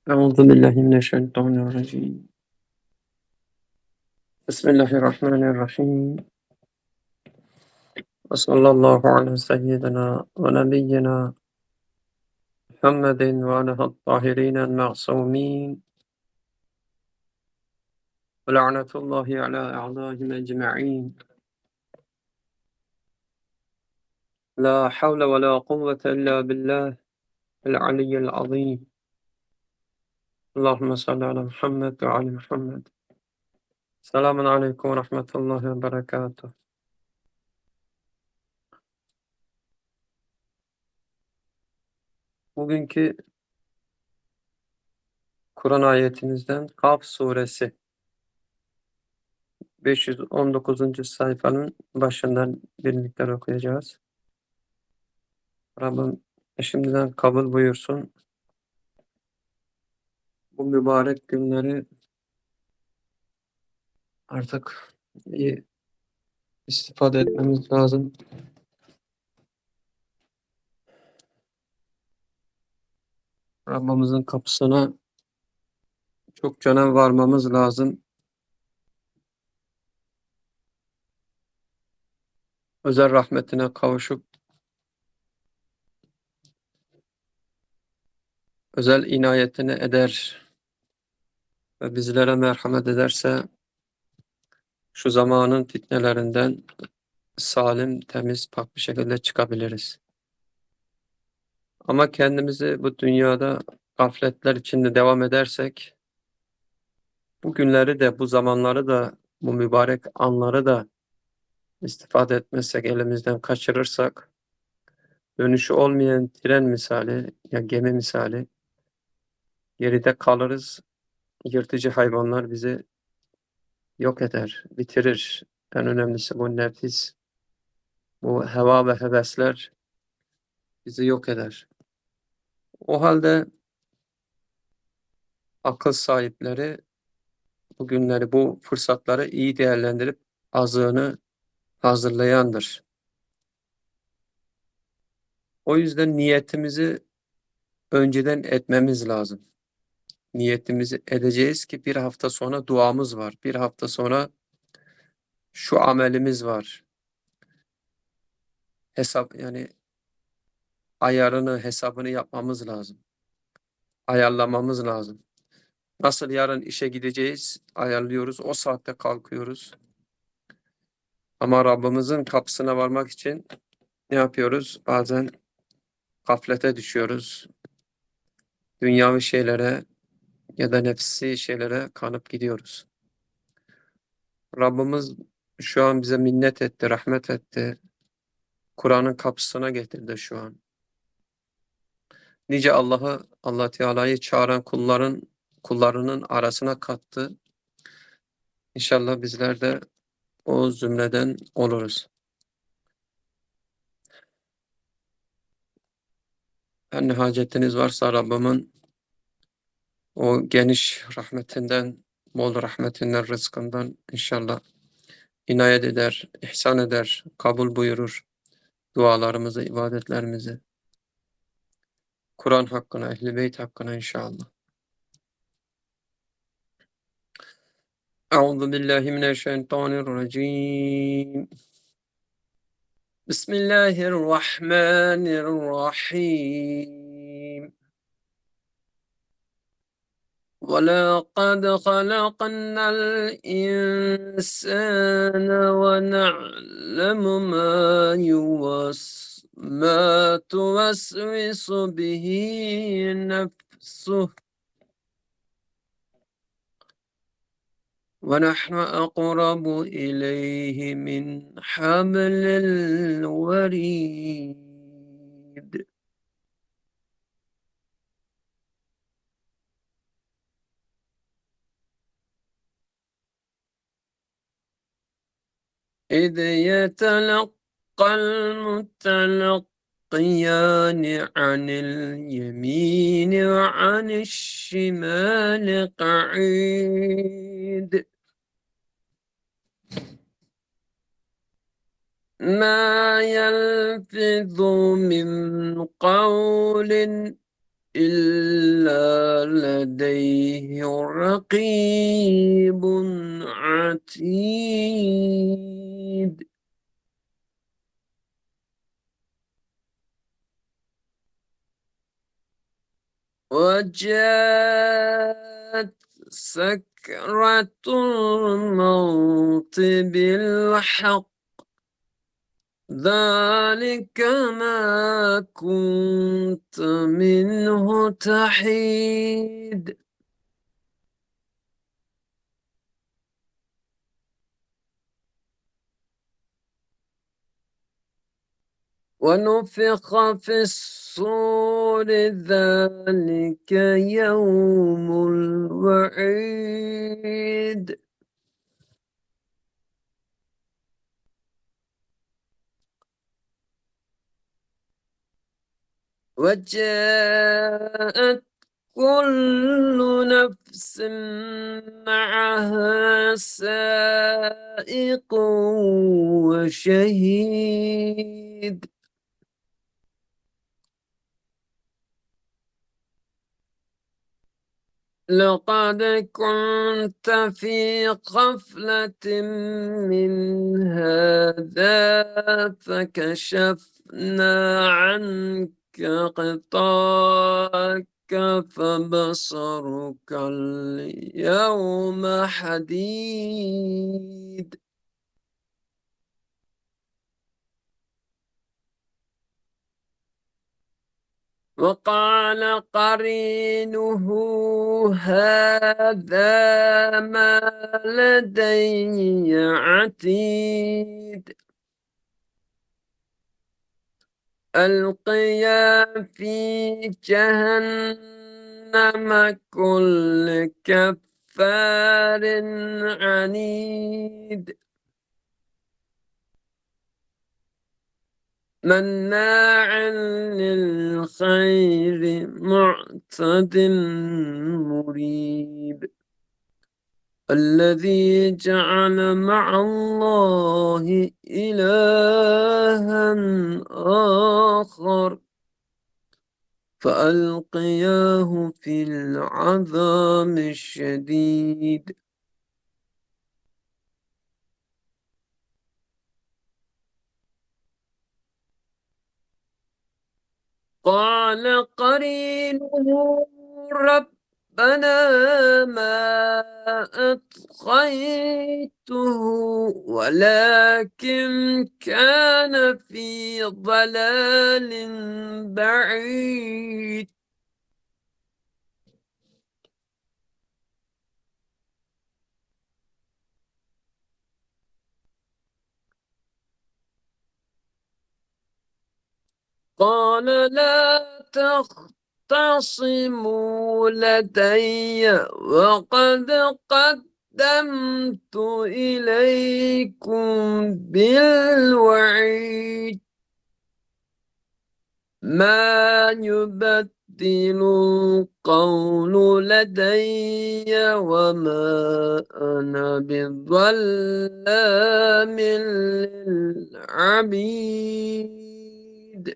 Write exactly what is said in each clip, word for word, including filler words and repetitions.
أعوذ بالله من الشيطان الرجيم. بسم الله الرحمن الرحيم. وصلى الله على سيدنا ونبينا محمد وعلى الطاهرين المعصومين ولعنة الله على أعدائهم أجمعين. لا حول ولا قوة إلا بالله العلي العظيم. اللهم صل على محمد وعلى محمد. Selamun Aleyküm ve Rahmetullahi ve Berekatuh. Bugünkü Kur'an ayetimizden Kaf suresi beş yüz on dokuzuncu sayfanın başından bir miktar okuyacağız. Rabbim şimdiden kabul buyursun. Bu mübarek günleri artık iyi istifade etmemiz lazım. Rabbimizin kapısına çok cana varmamız lazım. Özel rahmetine kavuşup özel inayetini eder ve bizlere merhamet ederse şu zamanın fitnelerinden salim, temiz, pak bir şekilde çıkabiliriz. Ama kendimizi bu dünyada gafletler içinde devam edersek, bu günleri de, bu zamanları da, bu mübarek anları da istifade etmezsek, elimizden kaçırırsak, dönüşü olmayan tren misali, ya gemi misali, geride kalırız. Yırtıcı hayvanlar bizi yok eder, bitirir. En önemlisi bu nefis, bu heva ve hevesler bizi yok eder. O halde akıl sahipleri bu günleri, bu fırsatları iyi değerlendirip azığını hazırlayandır. O yüzden niyetimizi önceden etmemiz lazım. Niyetimizi edeceğiz ki bir hafta sonra duamız var. Bir hafta sonra şu amelimiz var. Hesap yani ayarını, hesabını yapmamız lazım. Ayarlamamız lazım. Nasıl yarın işe gideceğiz, ayarlıyoruz. O saatte kalkıyoruz. Ama Rabbimizin kapısına varmak için ne yapıyoruz? Bazen gaflete düşüyoruz. Dünyavi şeylere ya da nefsi şeylere kanıp gidiyoruz. Rabbimiz şu an bize minnet etti, rahmet etti. Kur'an'ın kapısına getirdi şu an. Nice Allah'ı, Allah Teala'yı çağıran kulların kullarının arasına kattı. İnşallah bizler de o zümreden oluruz. Her ne hacetiniz varsa Rabbimin o geniş rahmetinden, bol rahmetinden, rızkından inşallah inayet eder, ihsan eder, kabul buyurur dualarımızı, ibadetlerimizi. Kur'an hakkına, Ehl-i Beyt hakkına inşallah. Euzu billahi mineşşeytanirracim. Bismillahirrahmanirrahim. وَلَقَدْ خَلَقْنَا الْإِنسَانَ وَنَعْلَمُ مَا يُوَسْ مَا تُوَسْوِسُ بِهِ نَفْسُهُ وَنَحْنُ أَقْرَبُ إِلَيْهِ مِنْ حَبْلِ الْوَرِيدِ. إِذْ يَتَلَقَّى الْمُتَلَقِّيَانِ عَنِ الْيَمِينِ وَعَنِ الشِّمَالِ قَعِيدٌ مَا يَلْفِظُ مِنْ قَوْلٍ إلا لديه رقيب عتيد. وجاءت سكرة الموت بالحق ذلك ما كنت منه تحيد. ونفخ في الصور ذلك يوم الوعيد. وجاءت كل نفس معها سائق وشهيد. لقد كنت في غفلة من هذا فكشفنا عنك غطاءك فبصرك اليوم حديد. وقال قرينه هذا ما لدي عتيد. ألقيا في جهنم كل كفار عنيد. مناع للخير معتد مريب. الذي جعل مع الله إلها آخر فألقياه في العذاب الشديد. قال قرينه ربنا ما أطغيته ولكن كان في ضلال بعيد. قال لا تختصموا لدي وقد قدمت إليكم بالوعيد. ما يبدل القول لدي وما أنا بظلام للعبيد.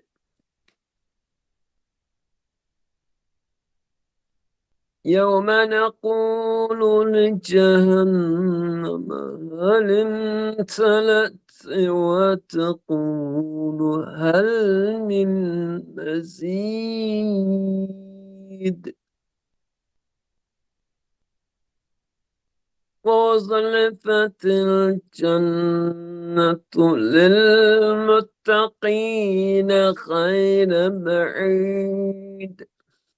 يوم نقول لجهنم هل امتلأت وتقول هل من مزيد. وأزلفت الجنة للمتقين خير بعيد.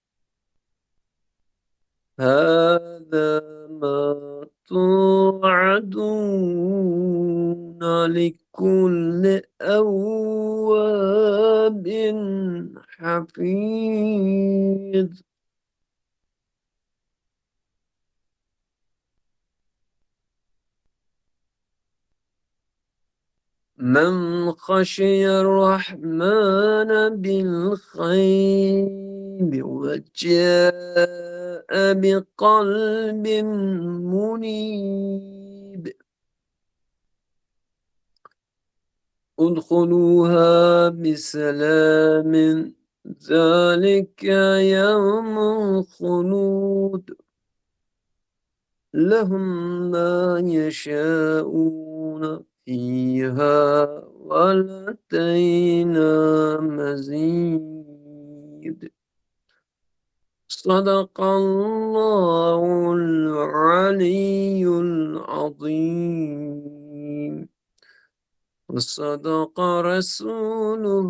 هذا ما توعدون لكل أواب حفيظ. من خشي الرحمن بالخير وجاء بقلب منيب. ادخلوها بسلام ذلك يوم الخلود لهم ما يشاءون فيها ولدينا مزيد صدق الله العلي العظيم وصدق رسوله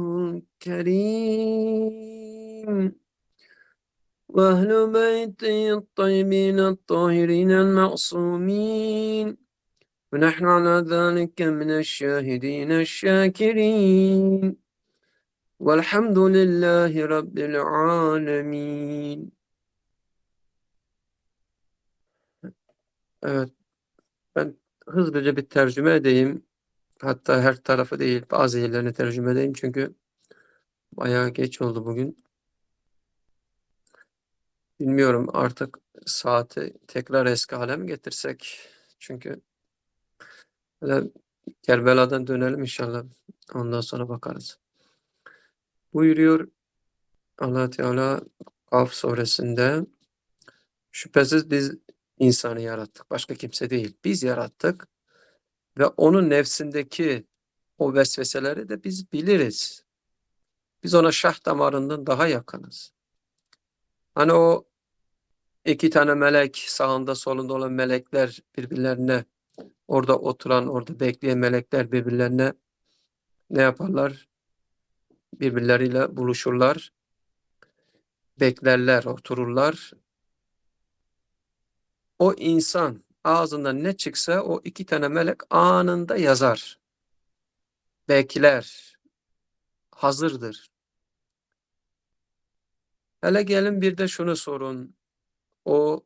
الكريم وأهل بيته الطيبين الطاهرين المعصومين ونحن على ذلك من الشاهدين الشاكرين والحمد لله رب العالمين. Evet, ben hızlıca bir tercüme edeyim. Hatta her tarafı değil, bazı yerlerini tercüme edeyim çünkü bayağı geç oldu bugün. Bilmiyorum artık saati tekrar eski hale mi getirsek? Çünkü böyle Kerbela'dan dönelim inşallah. Ondan sonra bakarız. Buyuruyor Allah Teala Kaf suresinde, şüphesiz biz insanı yarattık. Başka kimse değil. Biz yarattık ve onun nefsindeki o vesveseleri de biz biliriz. Biz ona şah damarından daha yakınız. Hani o iki tane melek, sağında solunda olan melekler birbirlerine, orada oturan, orada bekleyen melekler birbirlerine ne yaparlar? Birbirleriyle buluşurlar, beklerler, otururlar. O insan ağzından ne çıksa o iki tane melek anında yazar. Bekler, hazırdır. Hele gelin bir de şunu sorun. O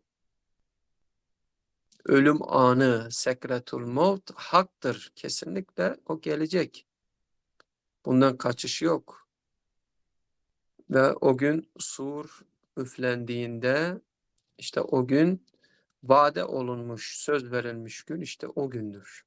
ölüm anı, sekretul maut haktır. Kesinlikle o gelecek. Bundan kaçış yok. Ve o gün sur üflendiğinde, işte o gün vade olunmuş, söz verilmiş gün işte o gündür.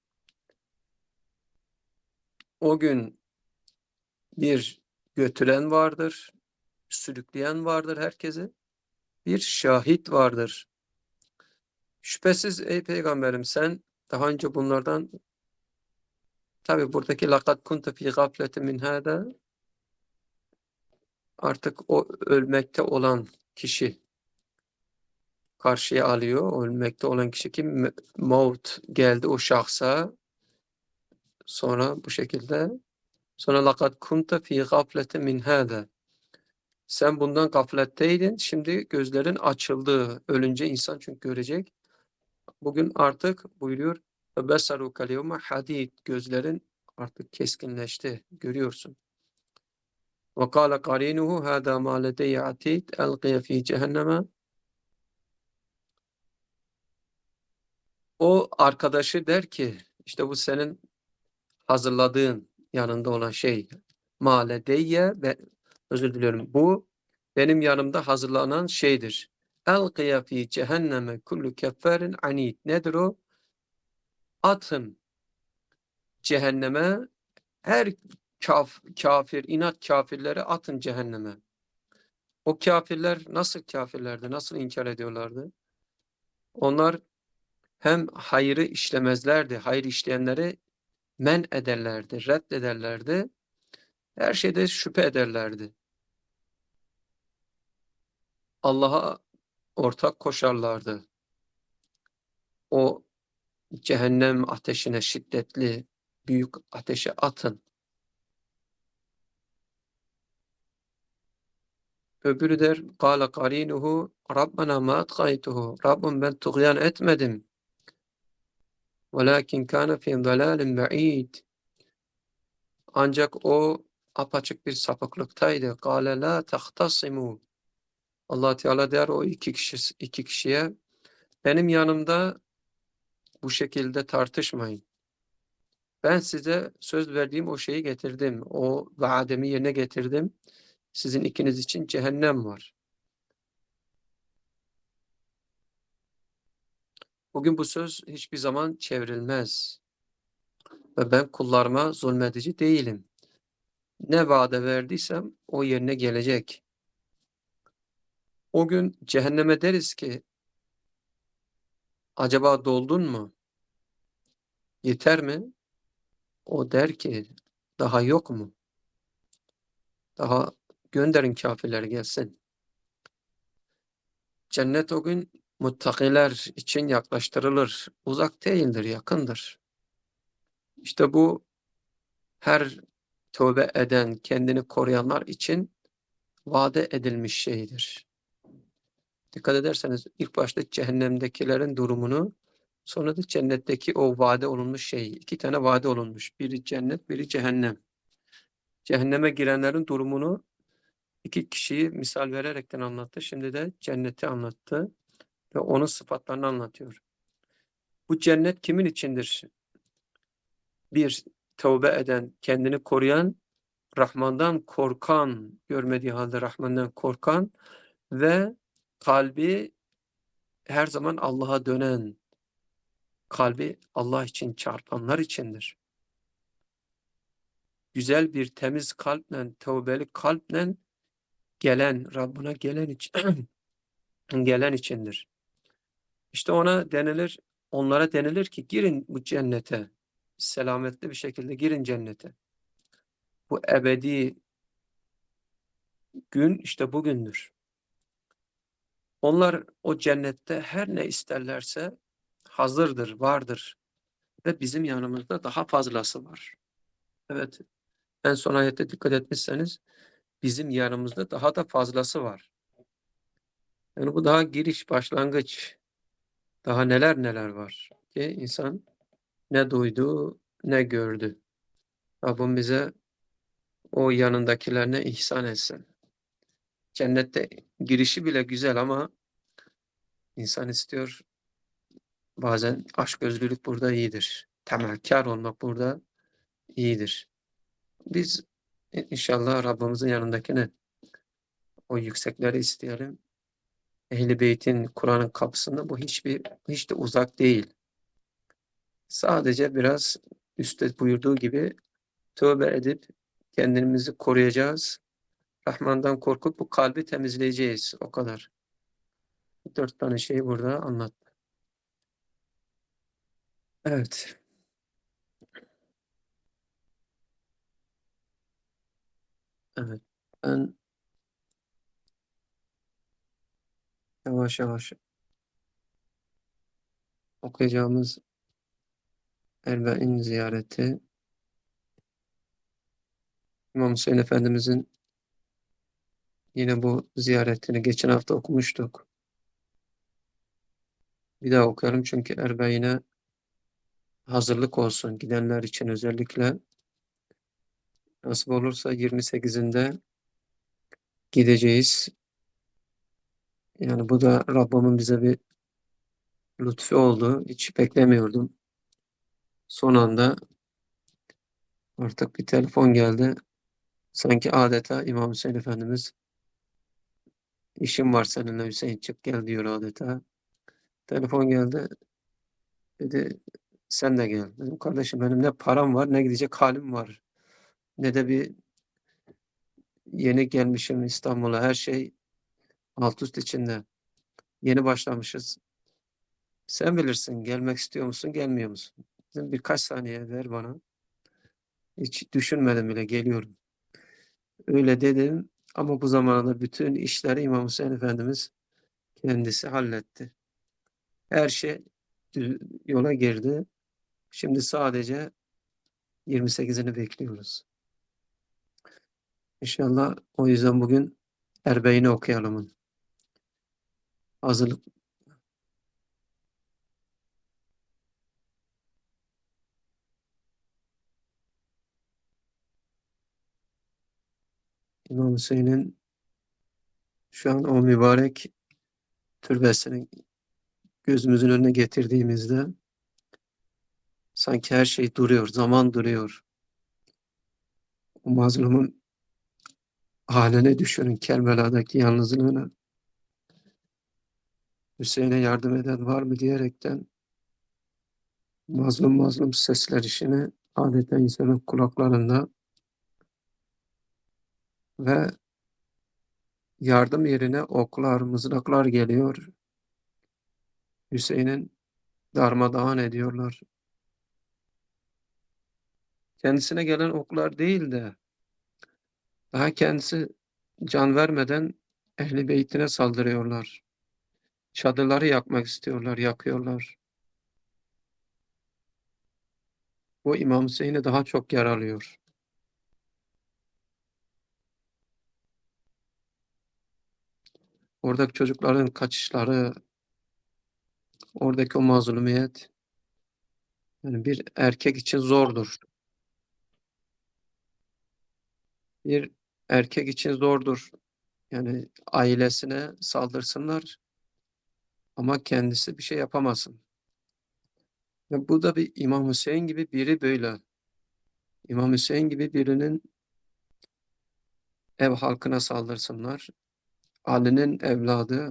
O gün bir götüren vardır, sürükleyen vardır herkesi. Bir şahit vardır. Şüphesiz ey peygamberim sen daha önce bunlardan, tabi buradaki لَقَدْ كُنْتَ فِي غَفْلَةٍ مِنْ هَذَا artık o ölmekte olan kişi karşıya alıyor. O ölmekte olan kişi kim? Maut geldi o şahsa. Sonra bu şekilde sonra لَقَدْ كُنْتَ فِي غَفْلَةٍ مِنْ هَذَا sen bundan gafletteydin. Şimdi gözlerin açıldı. Ölünce insan çünkü görecek. Bugün artık buyuruyor وَبَسَرُكَ الْيَوْمَ حَدِيدٍ gözlerin artık keskinleşti. Görüyorsun. وَقَالَ قَرِينُهُ هَذَا مَا لَدَيَّ عَتِيدٍ أَلْقِيَ فِي جَهَنَّمَ o arkadaşı der ki işte bu senin hazırladığın yanında olan şey مَا لَدَيَّ ve özür diliyorum bu benim yanımda hazırlanan şeydir. اَلْقِيَ فِي جَهَنَّمَ كُلُّ كَفَّارٍ عَنِيدٍ nedir o? Atın cehenneme her kaf, kafir, inat kafirleri atın cehenneme. O kafirler nasıl kafirlerdi, nasıl inkar ediyorlardı? Onlar hem hayrı işlemezlerdi, hayır işleyenleri men ederlerdi, reddederlerdi. Her şeyde şüphe ederlerdi. Allah'a ortak koşarlardı. O cehennem ateşine şiddetli, büyük ateşe atın. Öbürü der, قَالَ قَرِينُهُ رَبَّنَا مَا اَتْغَيْتُهُ Rabbim ben tuğyan etmedim. وَلَكِنْ كَانَ فِي ضَلَالٍ بَعِيدٍ ancak o apaçık bir sapıklıktaydı. قَالَ لَا تَخْتَصِمُوا Allah Teala der o iki kişi iki kişiye benim yanımda bu şekilde tartışmayın. Ben size söz verdiğim o şeyi getirdim. O vaadimi yerine getirdim. Sizin ikiniz için cehennem var. Bugün bu söz hiçbir zaman çevrilmez. Ve ben kullarıma zulmedici değilim. Ne vaade verdiysem o yerine gelecek. O gün cehenneme deriz ki acaba doldun mu? Yeter mi? O der ki daha yok mu? Daha gönderin kafirleri gelsin. Cennet o gün muttakiler için yaklaştırılır. Uzak değildir, yakındır. İşte bu her tövbe eden, kendini koruyanlar için vaade edilmiş şeydir. Dikkat ederseniz ilk başta cehennemdekilerin durumunu, sonra da cennetteki o vaade olunmuş şey. İki tane vaade olunmuş. Biri cennet, biri cehennem. Cehenneme girenlerin durumunu iki kişiyi misal vererekten anlattı. Şimdi de cenneti anlattı ve onun sıfatlarını anlatıyor. Bu cennet kimin içindir? Bir, tövbe eden, kendini koruyan, Rahman'dan korkan, görmediği halde Rahman'dan korkan ve kalbi her zaman Allah'a dönen, kalbi Allah için çarpanlar içindir. Güzel bir temiz kalple, tövbeli kalple gelen, Rabbına gelen için, gelen içindir. İşte ona denilir, onlara denilir ki girin bu cennete, selametli bir şekilde girin cennete. Bu ebedi gün işte bugündür. Onlar o cennette her ne isterlerse hazırdır, vardır ve bizim yanımızda daha fazlası var. Evet, en son ayette dikkat etmişseniz bizim yanımızda daha da fazlası var. Yani bu daha giriş, başlangıç. Daha neler neler var ki insan ne duydu ne gördü. Rabbim bize o yanındakilerine ihsan etsin. Cennette girişi bile güzel ama insan istiyor, bazen açgözlülük burada iyidir. Temelkar olmak burada iyidir. Biz inşallah Rabbimizin yanındakine o yüksekleri isteyelim. Ehl-i Beyt'in, Kur'an'ın kapısında bu hiçbir hiç de uzak değil. Sadece biraz üstte buyurduğu gibi tövbe edip kendimizi koruyacağız. Rahman'dan korkup bu kalbi temizleyeceğiz. O kadar. Dört tane şeyi burada anlattı. Evet. Evet. Ben yavaş yavaş okuyacağımız Erbe'in ziyareti İmam Hüseyin Efendimizin yine bu ziyaretini geçen hafta okumuştuk. Bir daha okuyalım çünkü Erbe'ine hazırlık olsun gidenler için özellikle. Nasip olursa yirmi sekizinde gideceğiz. Yani bu da Rabbimin bize bir lütfu oldu. Hiç beklemiyordum. Son anda artık bir telefon geldi. Sanki adeta İmam Hüseyin Efendimiz işim var seninle Hüseyin çık gel diyor adeta. Telefon geldi. Dedi sen de gel. Dedim kardeşim benim ne param var ne gidecek halim var. Ne de bir yeni gelmişim İstanbul'a. Her şey alt üst içinde. Yeni başlamışız. Sen bilirsin gelmek istiyor musun gelmiyor musun? Dedim birkaç saniye ver bana. Hiç düşünmedim bile geliyorum. Öyle dedim ama bu zamanda bütün işleri İmam Hüseyin Efendimiz kendisi halletti. Her şey yola girdi. Şimdi sadece yirmi sekizini bekliyoruz. İnşallah o yüzden bugün Erbe'ini okuyalım. Hazırlık. İmam Hüseyin'in şu an o mübarek türbesini gözümüzün önüne getirdiğimizde sanki her şey duruyor, zaman duruyor. O mazlumun haline düşünün, Kerbela'daki yalnızlığına. Hüseyin'e yardım eden var mı diyerekten mazlum mazlum sesler işini adeta insanın kulaklarında ve yardım yerine oklar, mızraklar geliyor. Hüseyin'in darmadağın ediyorlar. Kendisine gelen oklar değil de daha kendisi can vermeden Ehl-i Beytine saldırıyorlar. Çadırları yakmak istiyorlar, yakıyorlar. Bu İmam Hüseyin'i daha çok yaralıyor. Oradaki çocukların kaçışları, oradaki o mazlumiyet, yani bir erkek için zordur. Bir erkek için zordur. Yani ailesine saldırsınlar ama kendisi bir şey yapamasın. Ve bu da bir İmam Hüseyin gibi biri böyle. İmam Hüseyin gibi birinin ev halkına saldırsınlar. Ali'nin evladı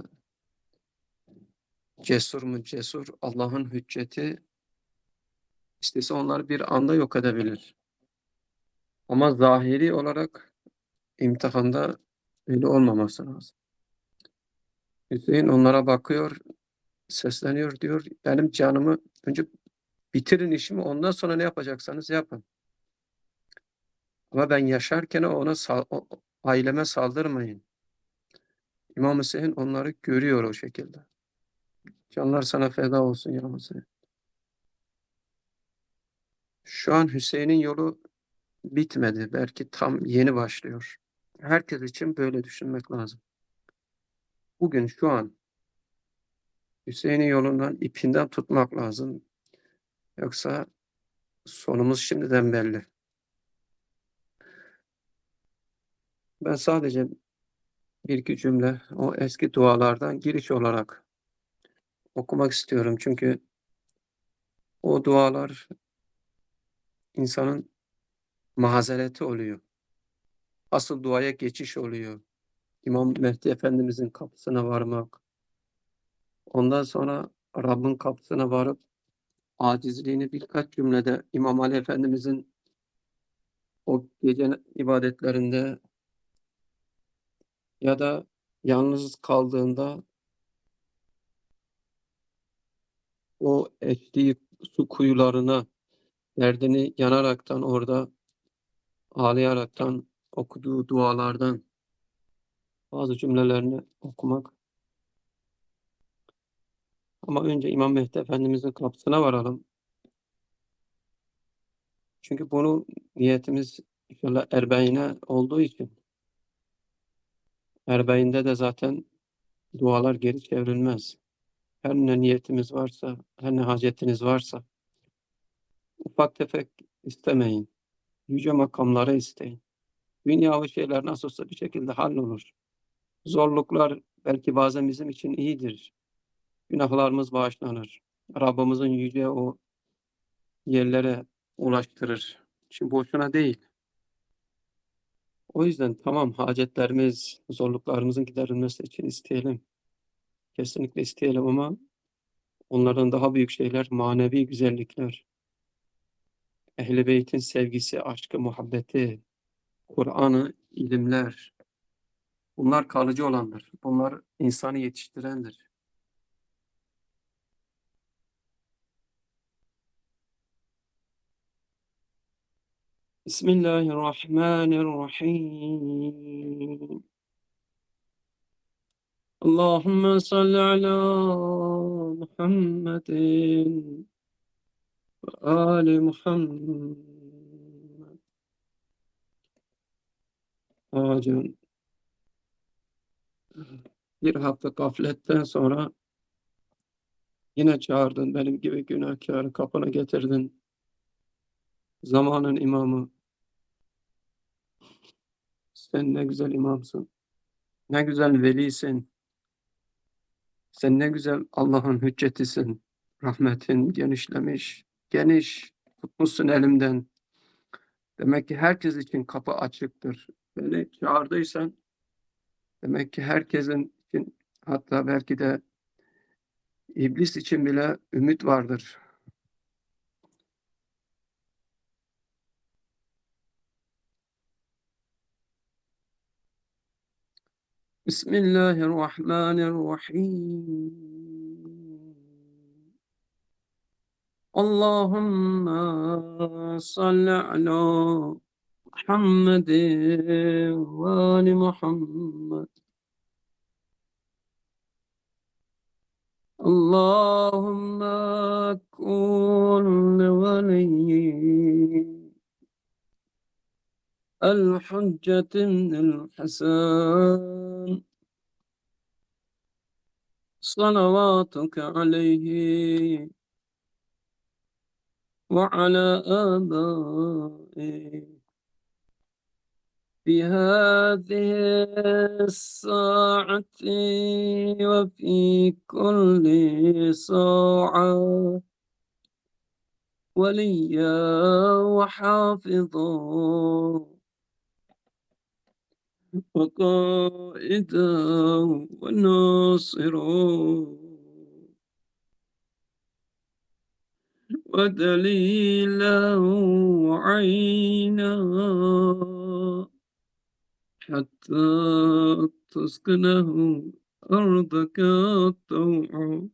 cesur mu cesur, Allah'ın hücceti istese onları bir anda yok edebilir. Ama zahiri olarak imtihanda öyle olmaması lazım. Hüseyin onlara bakıyor, sesleniyor, diyor benim canımı önce bitirin işimi, ondan sonra ne yapacaksanız yapın. Ama ben yaşarken ona o, aileme saldırmayın. İmam Hüseyin onları görüyor o şekilde. Canlar sana feda olsun ya Hüseyin. Şu an Hüseyin'in yolu bitmedi. Belki tam yeni başlıyor. Herkes için böyle düşünmek lazım. Bugün şu an Hüseyin'in yolundan, ipinden tutmak lazım. Yoksa sonumuz şimdiden belli. Ben sadece bir iki cümle o eski dualardan giriş olarak okumak istiyorum. Çünkü o dualar insanın mazereti oluyor. Asıl duaya geçiş oluyor. İmam Mehdi Efendimizin kapısına varmak. Ondan sonra Rabbin kapısına varıp acizliğini birkaç cümlede İmam Ali Efendimizin o gece ibadetlerinde ya da yalnız kaldığında o eşliği su kuyularına derdini yanaraktan orada ağlayaraktan okuduğu dualardan bazı cümlelerini okumak. Ama önce İmam Mehdi Efendimizin kapısına varalım. Çünkü bunu niyetimiz inşallah Erbeğin'e olduğu için Erbeğin'de de zaten dualar geri çevrilmez. Her ne niyetimiz varsa, her ne hacetiniz varsa ufak tefek istemeyin. Yüce makamlara isteyin. Dünyavi şeyler nasıl olsa bir şekilde hallolur. Zorluklar belki bazen bizim için iyidir. Günahlarımız bağışlanır. Rabbimizin yüce o yerlere ulaştırır. Şimdi boşuna değil. O yüzden tamam, hacetlerimiz, zorluklarımızın giderilmesi için isteyelim. Kesinlikle isteyelim ama onlardan daha büyük şeyler manevi güzellikler. Ehl-i Beyt'in sevgisi, aşkı, muhabbeti, Kur'an'ı, ilimler. Bunlar kalıcı olandır. Bunlar insanı yetiştirendir. Bismillahirrahmanirrahim. Allahümme salli ala Muhammedin ve Ali Muhammed. Ağacın bir hafta gafletten sonra yine çağırdın benim gibi günahkarı, kapına getirdin. Zamanın imamı. Sen ne güzel imamsın. Ne güzel velisin. Sen ne güzel Allah'ın hüccetisin. Rahmetin genişlemiş, geniş tutmuşsun elimden. Demek ki herkes için kapı açıktır. Beni çağırdıysan demek ki herkesin için, hatta belki de iblis için bile ümit vardır. بسم الله الرحمن الرحيم. اللهم صل على محمد وآل محمد. اللهم كن ولي الحجة بن الحسن صلواتك عليه وعلى آبائه في هذه الساعة وفي كل ساعة وليا وحافظا وقائدا وناصرا ودليلا وعينا حتى تسكنه أرضك طوعا.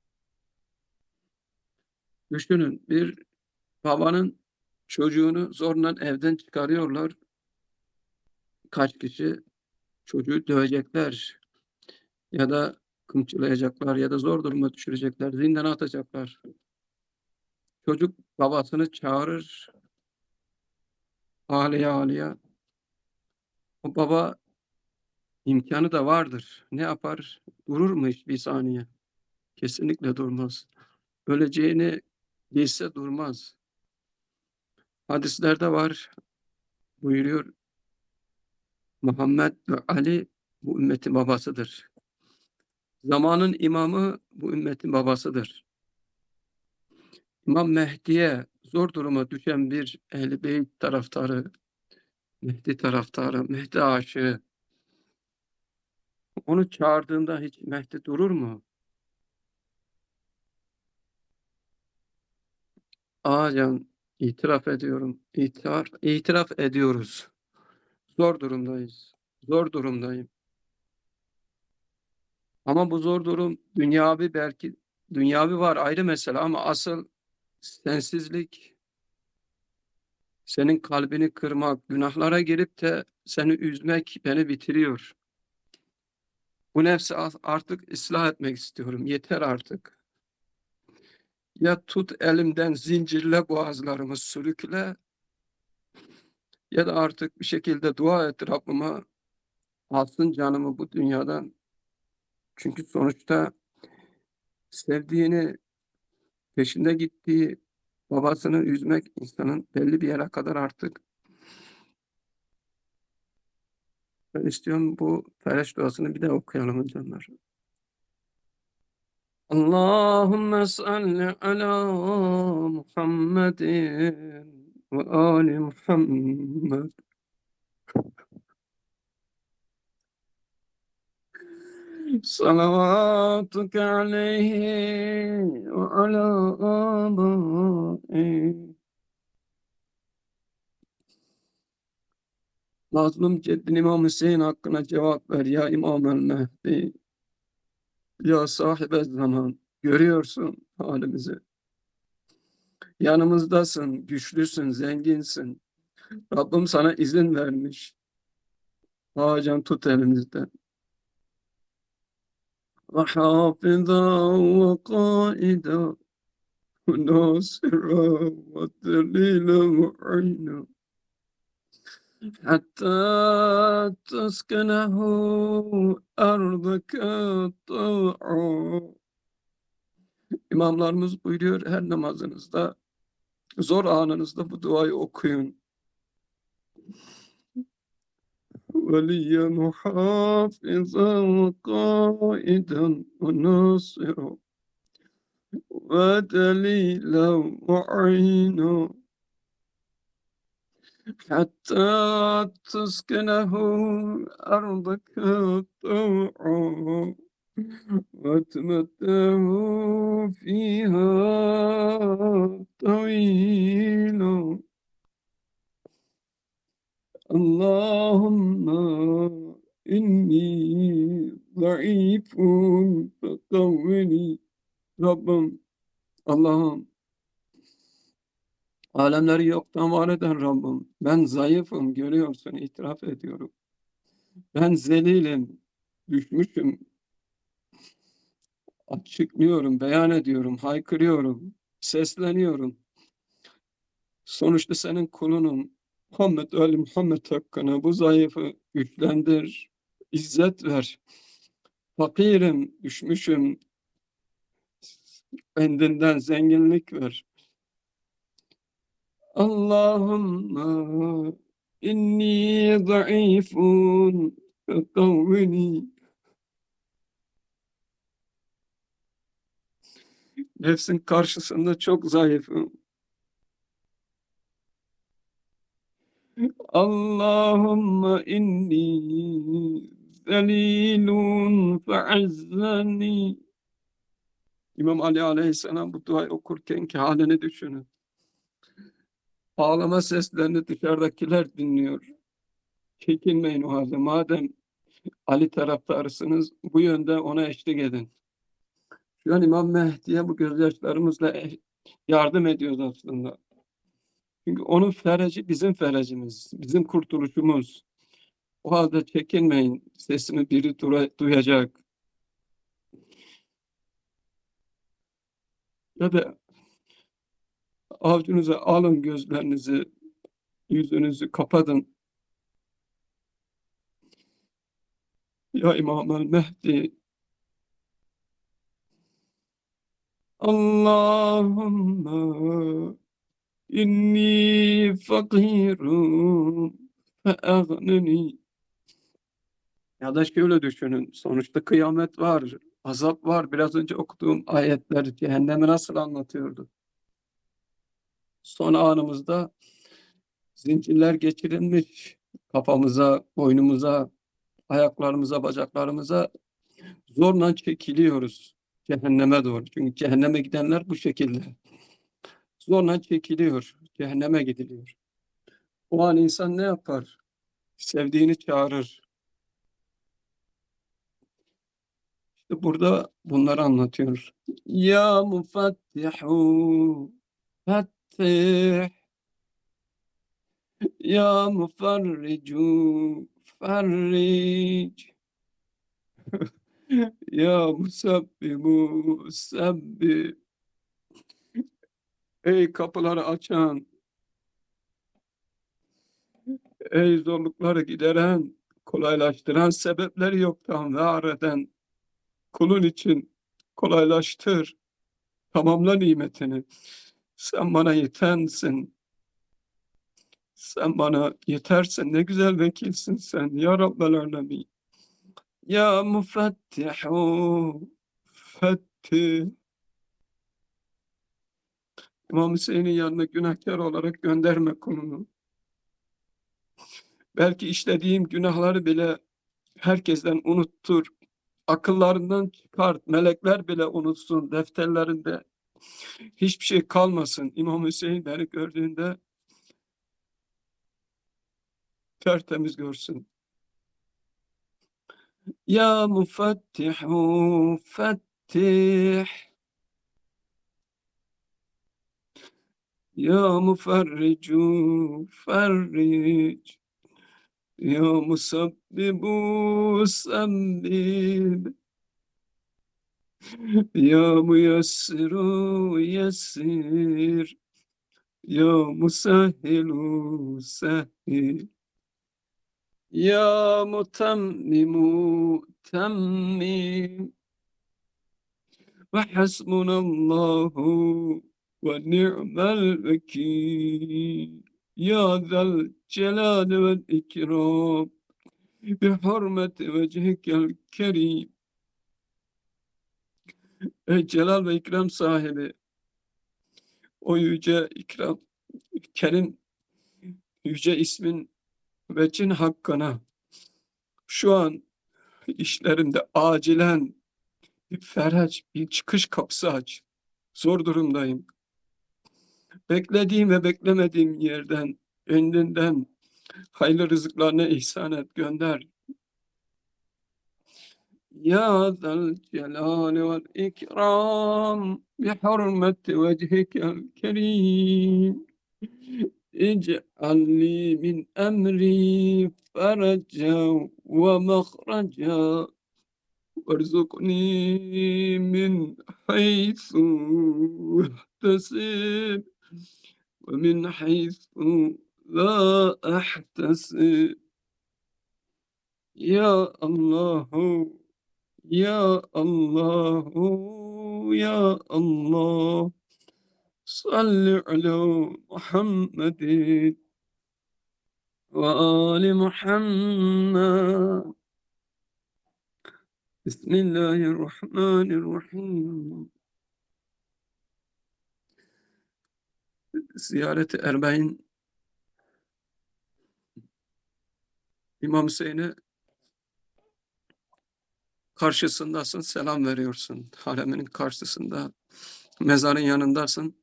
Düşünün, bir babanın çocuğunu zorla evden çıkarıyorlar. Kaç kişi çocuğu dövecekler ya da kımçılayacaklar ya da zor duruma düşürecekler, zindana atacaklar. Çocuk babasını çağırır, ağlaya ağlaya. O baba imkanı da vardır. Ne yapar? Durur mu hiç bir saniye? Kesinlikle durmaz. Öleceğini bilse durmaz. Hadislerde var, buyuruyor, Muhammed ve Ali bu ümmetin babasıdır. Zamanın imamı bu ümmetin babasıdır. İmam Mehdi'ye zor duruma düşen bir Ehl-i Beyt taraftarı, Mehdi taraftarı, Mehdi aşığı, onu çağırdığında hiç Mehdi durur mu? Ağacan, itiraf ediyorum, itiraf, itiraf ediyoruz. Zor durumdayız, zor durumdayım. Ama bu zor durum dünyavi, belki dünyavi var ayrı mesele ama asıl sensizlik, senin kalbini kırmak, günahlara girip de seni üzmek beni bitiriyor. Bu nefsi artık ıslah etmek istiyorum. Yeter artık. Ya tut elimden zincirle boğazlarımı sürükle ya da artık bir şekilde dua et Rabbime alsın canımı bu dünyadan. Çünkü sonuçta sevdiğini, peşinde gittiği babasını üzmek insanın belli bir yere kadar artık. Ben istiyorum bu Fereş duasını bir de okuyalım canlar. Allahümme salli ala Muhammedin ve ali Muhammed. Salavatuke aleyhi ve ala abai. Mazlum Ceddin İmam Hüseyin hakkına cevap ver ya İmam el Mehdi. Ya sahibe zaman, görüyorsun halimizi. Yanımızdasın, güçlüsün, zenginsin. Rabbim sana izin vermiş. Hacan tut elimizden. Ve hafizan ve kaida ve nasira ve delile ve ayna. Hatta teskenehu ardaka ta'a. İmamlarımız buyuruyor, her namazınızda, zor anınızda bu duayı okuyun. Veliye muhafizan ve kaiden ve nasira ve delilen ve ayna. حتى تسكنه أرضك طوعا وتمتعه فيها طويلا. اللهم إني zayıfun fekavvini. Rabbim, Allah'ım, alemleri yoktan var eden Rabbim, ben zayıfım, görüyorsun, itiraf ediyorum. Ben zelilim, düşmüşüm, açıklıyorum, beyan ediyorum, haykırıyorum, sesleniyorum. Sonuçta senin kulunum. Muhammed Ali Muhammed hakkına bu zayıfı güçlendir, izzet ver. Fakirim, düşmüşüm, kendinden zenginlik ver. Allahümme inni zayıfun fekavvini. Nefsin karşısında çok zayıfım. Allahümme inni zelilun fe'izzani. İmam Ali Aleyhisselam bu duayı okurken ki halini düşünün. Ağlama seslerini dışarıdakiler dinliyor. Çekinmeyin o halde. Madem Ali taraftarısınız, bu yönde ona eşlik edin. Şu an İmam Mehdi'ye bu gözyaşlarımızla yardım ediyoruz aslında. Çünkü onun fereci bizim ferecimiz, bizim kurtuluşumuz. O halde çekinmeyin, sesimi biri duyacak. Ya da avucunuza alın gözlerinizi, yüzünüzü kapatın. Ya İmam el-Mehdi, Allahümme inni fakirun fe'agnini. Ya da şöyle düşünün, sonuçta kıyamet var, azap var. Biraz önce okuduğum ayetler cehennemi nasıl anlatıyordu? Son anımızda zincirler geçirilmiş kafamıza, boynumuza, ayaklarımıza, bacaklarımıza zorla çekiliyoruz cehenneme doğru. Çünkü cehenneme gidenler bu şekilde. Zorla çekiliyor, cehenneme gidiliyor. O an insan ne yapar? Sevdiğini çağırır. İşte burada bunları anlatıyoruz. Ya mufattihu fattih, ya mufarricu farric, ya musabbibu sabbib. Ey kapıları açan, ey zorlukları gideren, kolaylaştıran, sebepleri yoktan var eden kulun için kolaylaştır, tamamla nimetini. Sen bana yetensin, sen bana yetersin, ne güzel vekilsin sen ya Rabbel Alemin. Ya mufattihu fettih. İmam Hüseyin'in yanına günahkar olarak gönderme kulunu. Belki işlediğim günahları bile herkesten unuttur. Akıllarından çıkart. Melekler bile unutsun. Defterlerinde hiçbir şey kalmasın. İmam Hüseyin beni gördüğünde tertemiz görsün. Ya mufattihu fettih. Ya mufarricu farric. Ya musabbibu sabbib. Ya muyassiru yassir. Ya musahhilu sahhil. Ya mutammimu tammim. Ve hasbunallahu ve ni'mel vekil. Ya zel celali vel ikram. Bi hurmeti vecihikel kerim. Ey celal ve ikram sahibi, o yüce ikram, kerim, yüce ismin ve cin hakkına şu an işlerimde acilen bir ferhaç, bir çıkış kapısı aç. Zor durumdayım. Beklediğim ve beklemediğim yerden, önünden hayırlı rızıklarını ihsan et, gönder. يا ذا الجلال والإكرام بحرمة وجهك الكريم اجعل لي من أمري فرجا ومخرجا وارزقني من حيث احتسب ومن حيث لا أحتسب يا الله يا الله يا الله صل على محمد وآل محمد بسم الله الرحمن الرحيم Ziyareti Erbain İmam Hüseyin'e karşısındasın, selam veriyorsun. Hareminin karşısında, mezarın yanındasın.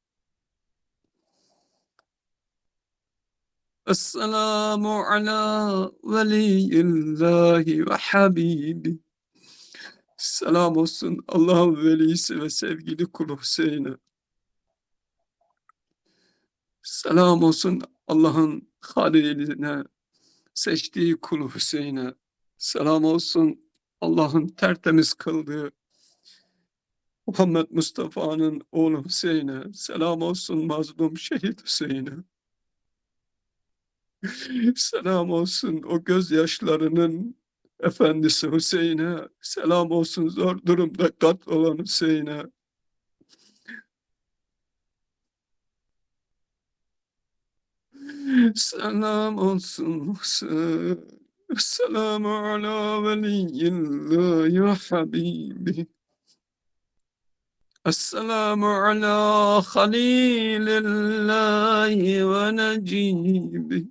Esselamu ala veliyillahi ve habibi. Selam olsun Allah'ın velisi ve sevgili kulu Hüseyin'e. Selam olsun Allah'ın haliline, seçtiği kulu Hüseyin'e. Selam olsun Allah'ın tertemiz kıldığı Muhammed Mustafa'nın oğlu Hüseyin'e. Selam olsun mazlum şehit Hüseyin'e. Selam olsun o gözyaşlarının efendisi Hüseyin'e. Selam olsun zor durumda katlolan Hüseyin'e. Selam olsun Hüseyin. Esselamu ala veliyillahi ve habibi. Esselamu ala halilillahi ve necibi.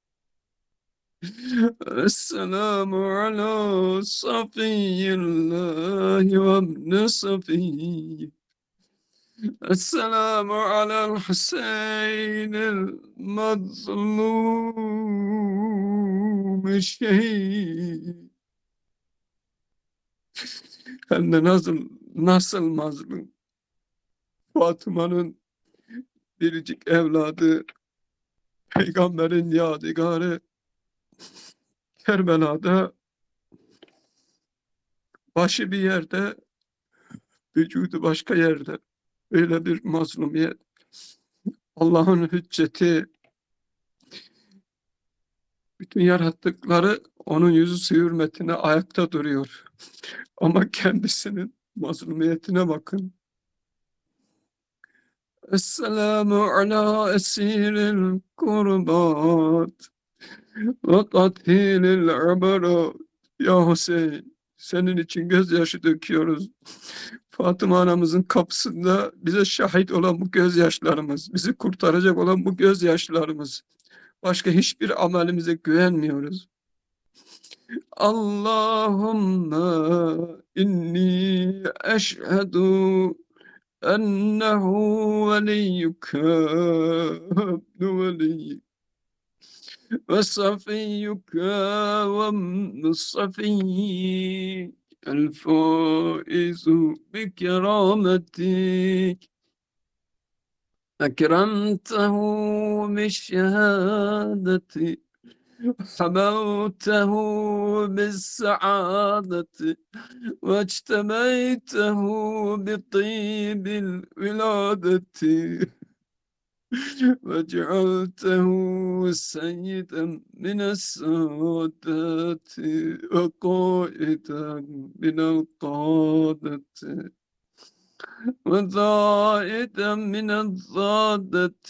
Esselamu ala safiyillahi ve ibn safiyyi. Esselamu alel Hüseyin'il mazlum şehit. Hem de nasıl, nasıl mazlum. Fatıma'nın biricik evladı, peygamberin yadigarı, Kerbela'da başı bir yerde, vücudu başka yerde. Öyle bir mazlumiyet. Allah'ın hücceti, bütün yarattıkları onun yüzü hürmetine ayakta duruyor. Ama kendisinin mazlumiyetine bakın. Esselamu ala esiril kurbat ve katilil abarat. Ya Hüseyin, senin için gözyaşı döküyoruz. Fatıma anamızın kapısında bize şahit olan bu gözyaşlarımız, bizi kurtaracak olan bu gözyaşlarımız. Başka hiçbir amelimize güvenmiyoruz. Allahümme inni eşhedü ennehu veliyyuke ibnu veliyyik ve safiyyuke ve safiyyik el faizu bi kerametik ekremtehu bi şehadeti حموته بالسعادة واجتميته بطيب الولادة وجعلته سيدا من السادات وقائدا من القادة وزائدا من الزادة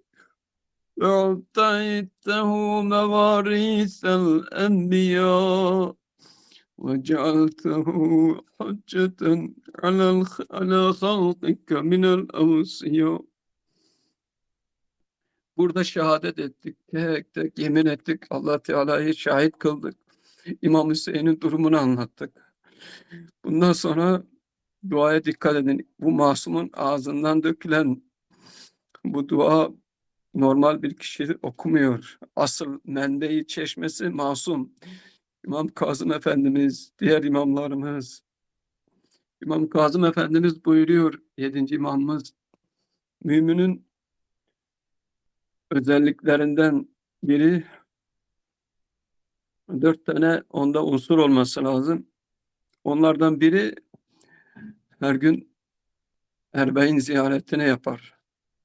وأعطيته مواريث الأنبياء وجعلته حجة على على خلقك من الأوصياء. Burada şehadet ettik, tek tek yemin ettik, Allah Teala'yı şahit kıldık. İmam Hüseyin'in durumunu anlattık. Bundan sonra duaya dikkat edin. Bu masumun ağzından dökülen bu dua normal bir kişi okumuyor. Asıl menbe-i çeşmesi masum. İmam Kazım Efendimiz, diğer imamlarımız, İmam Kazım Efendimiz buyuruyor, yedinci imamımız, müminin özelliklerinden biri, dört tane onda unsur olması lazım. Onlardan biri her gün erbeğin ziyaretini yapar.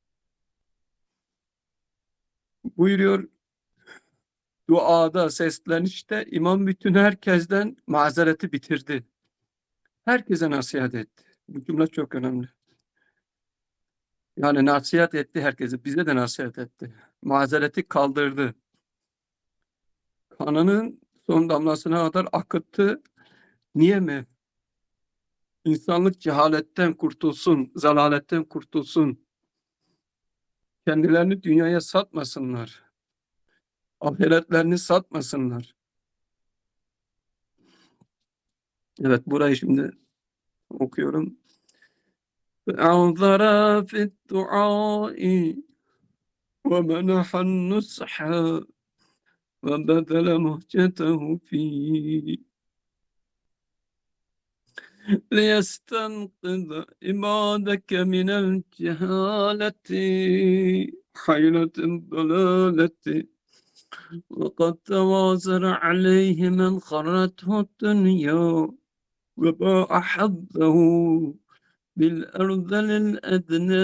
Buyuruyor, duada, seslenişte imam bütün herkesten mazereti bitirdi. Herkese nasihat etti. Bu cümle çok önemli. Yani nasihat etti herkese, bize de nasihat etti. Mazereti kaldırdı. Kanının son damlasına kadar akıttı. Niye mi? İnsanlık cehaletten kurtulsun, zalaletten kurtulsun. Kendilerini dünyaya satmasınlar. Ahiretlerini satmasınlar. Evet, burayı şimdi okuyorum. فَاَعْذَرَ فِي الدُّعَاءِ وَمَنَحَ النُّصْحَ وَبَذَلَ مُهْجَتَهُ فِيهِ لِيَسْتَنْقِذَ عِبَادَكَ مِنَ الْجَهَالَةِ حَيْرَةِ الضَّلَالَةِ وَقَدْ تَوَازَرَ عَلَيْهِ مَنْ خَرَّتْهُ الدُّنْيَا وَبَاعَ حَظَّهُ بِالْأَرْذَلِ الْأَدْنَى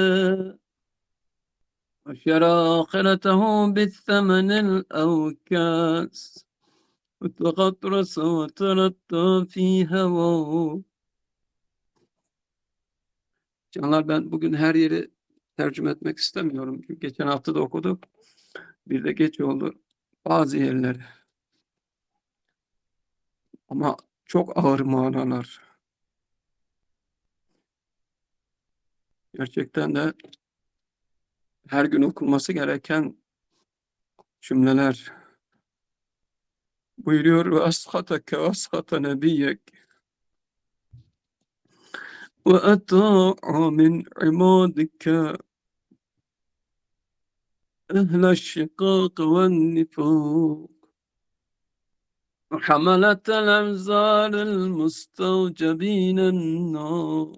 وشرى آخرته بالثمن الأوكاس وتغطرس وترتى في هواه. Canlar, ben bugün her yeri tercüme etmek istemiyorum. Çünkü geçen hafta da okuduk. Bir de geç oldu. Bazı yerleri. Ama çok ağır manalar. Gerçekten de her gün okunması gereken cümleler. Buyuruyor, ve ashatake ve ashata nebiyyek ve eta'a min ibadike أهل الشقاق والنفاق وحملة الأوزار المستوجبين النار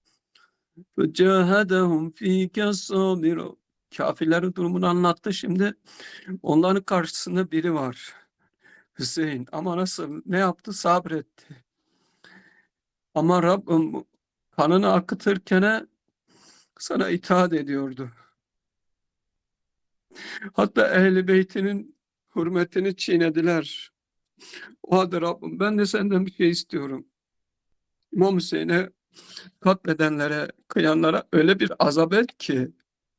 فجاهدهم فيك الصابر. Kafirlerin durumunu anlattı. Şimdi onların karşısında biri var. Hüseyin. Ama nasıl? Ne yaptı? Sabretti. Ama Rabbim kanını akıtırken sana itaat ediyordu. Hatta Ehl-i Beyt'inin hürmetini çiğnediler. O halde Rabbim, ben de senden bir şey istiyorum. İmam Hüseyin'e katledenlere, kıyanlara öyle bir azap et ki,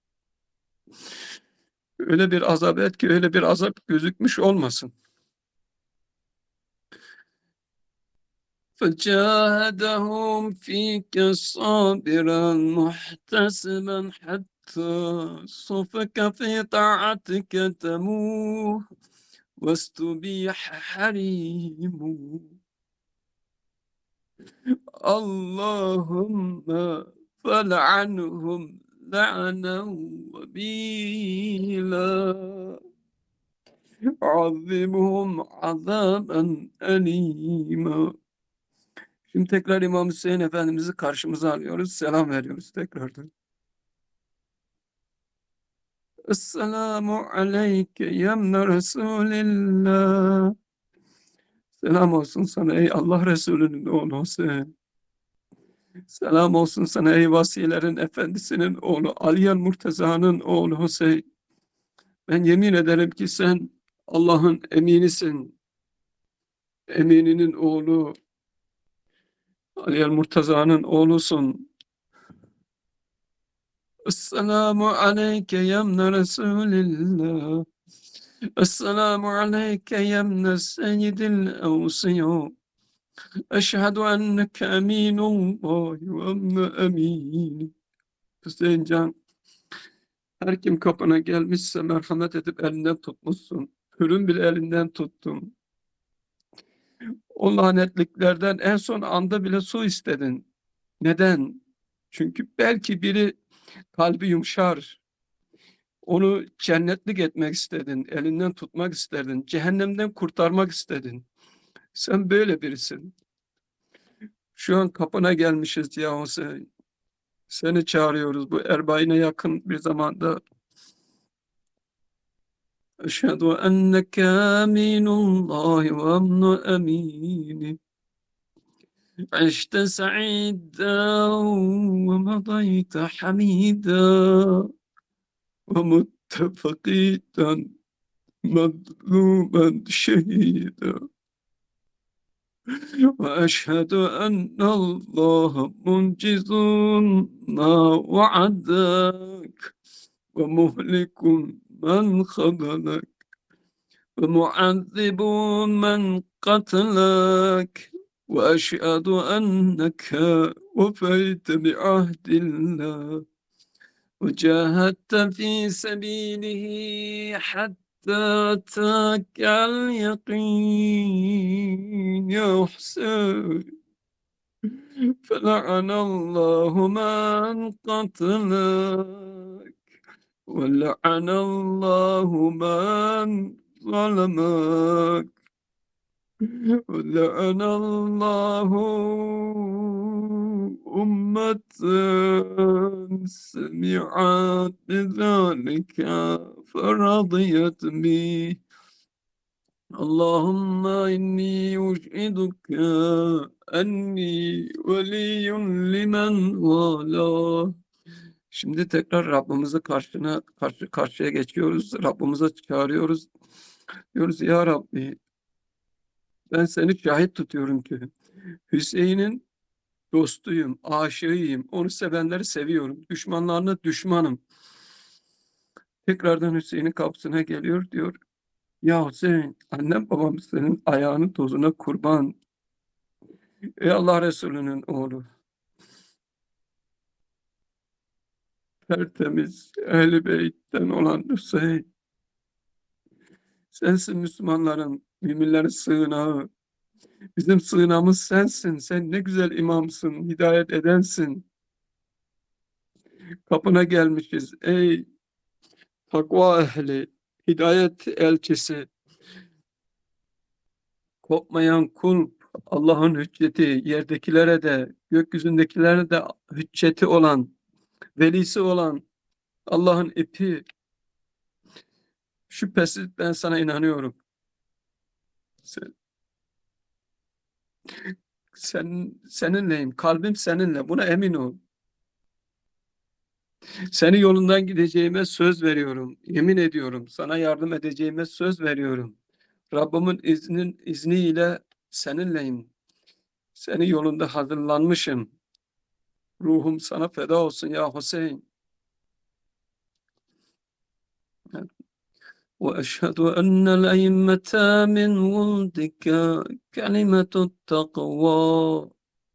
öyle bir azap et ki, öyle bir azap gözükmüş olmasın. فَجَاهَدَهُمْ فِيكَ صَابِرًا مُحْتَسِبًا حَتَّى صُفَكَ فِي طَاعَتِكَ تَمُوهُ وَاسْتُبِيحَ حَرِيمُهُ. Allahümme fel'anhum la'nen vebîlâ azimhum azaben elîmâ. Şimdi tekrar İmam Hüseyin Efendimiz'i karşımıza alıyoruz. Selam veriyoruz tekrardan. Esselamu aleyke yemne Resulillah. Selam olsun sana ey Allah Resulü'nün oğlu Hüseyin. Selam olsun sana ey vasilerin efendisinin oğlu Aliye Murteza'nın oğlu Hüseyin. Ben yemin ederim ki sen Allah'ın eminisin. Emininin oğlu, Aliye Murteza'nın oğlusun. Esselamu aleyke yemne Resulillah. Esselamu aleyke yemne seyyidil evsiyo. Eşhedü enneke eminullahi ve emme emini. Hüseyin Can, her kim kapına gelmişse merhamet edip elinden tutmuşsun. Hürün bile elinden tuttun. O lanetliklerden en son anda bile su istedin. Neden? Çünkü belki biri kalbi yumuşar. Onu cennetlik etmek istedin. Elinden tutmak istedin. Cehennemden kurtarmak istedin. Sen böyle birisin. Şu an kapına gelmişiz ya Hüseyin. Seni çağırıyoruz bu Erbain'e yakın bir zamanda. Eşhedü enneke aminullahi ve emnu emini. عشت سعيدا ومضيت حميدا ومت فقيدا مظلوما شهيدا وأشهد أن الله منجز ما وعدك ومهلك من خذلك ومعذب من قتلك وأشهد أنك وفيت بعهد الله وجاهدت في سبيله حتى أتاك اليقين يا حسين فلعن الله من قتلك ولعن الله من ظلمك ولعن الله أمة سمعت بذلك فرضيت به اللهم إني أشهدك أني ولي لمن والاه. Şimdi tekrar Rabbimizi karşına karşı karşıya geçiyoruz. Rabbimize çağırıyoruz. Diyoruz ya Rabbi, ben seni şahit tutuyorum ki Hüseyin'in dostuyum, aşığıyım. Onu sevenleri seviyorum. Düşmanlarına düşmanım. Tekrardan Hüseyin'in kapısına geliyor, diyor. Ya Hüseyin, annem babam senin ayağının tozuna kurban. Ey Allah Resulü'nün oğlu. Tertemiz, Ehl-i Beyt'ten olan Hüseyin. Sensin Müslümanların, müminlerin sığınağı. Bizim sığınağımız sensin. Sen ne güzel imamsın, hidayet edensin. Kapına gelmişiz. Ey takva ehli, hidayet elçisi, kopmayan kulp, Allah'ın hücceti, yerdekilere de, gökyüzündekilere de hücceti olan, velisi olan, Allah'ın ipi. Şüphesiz ben sana inanıyorum. Sen, sen, seninleyim, kalbim seninle, buna emin ol. Seni yolundan gideceğime söz veriyorum, yemin ediyorum, sana yardım edeceğime söz veriyorum. Rabbimin iznin, izniyle seninleyim. Seni yolunda hazırlanmışım. Ruhum sana feda olsun ya Hüseyin. وأشهد أن الأئمة من ولدك كلمة التقوى.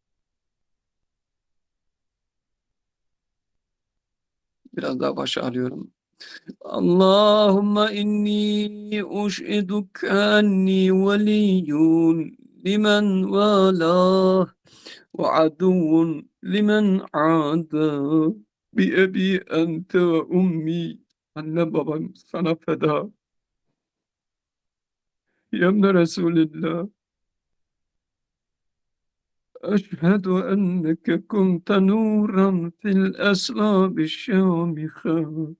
Biraz daha başa alıyorum. Allahümme inni uşhiduke enni veliyyun limen valah ve aduvun limen ada bi ebi ente ve ummi. Anne babam sana feda. Yemne Resulillah. أشهد أنك كنت نورا في الأسلاب الشامخة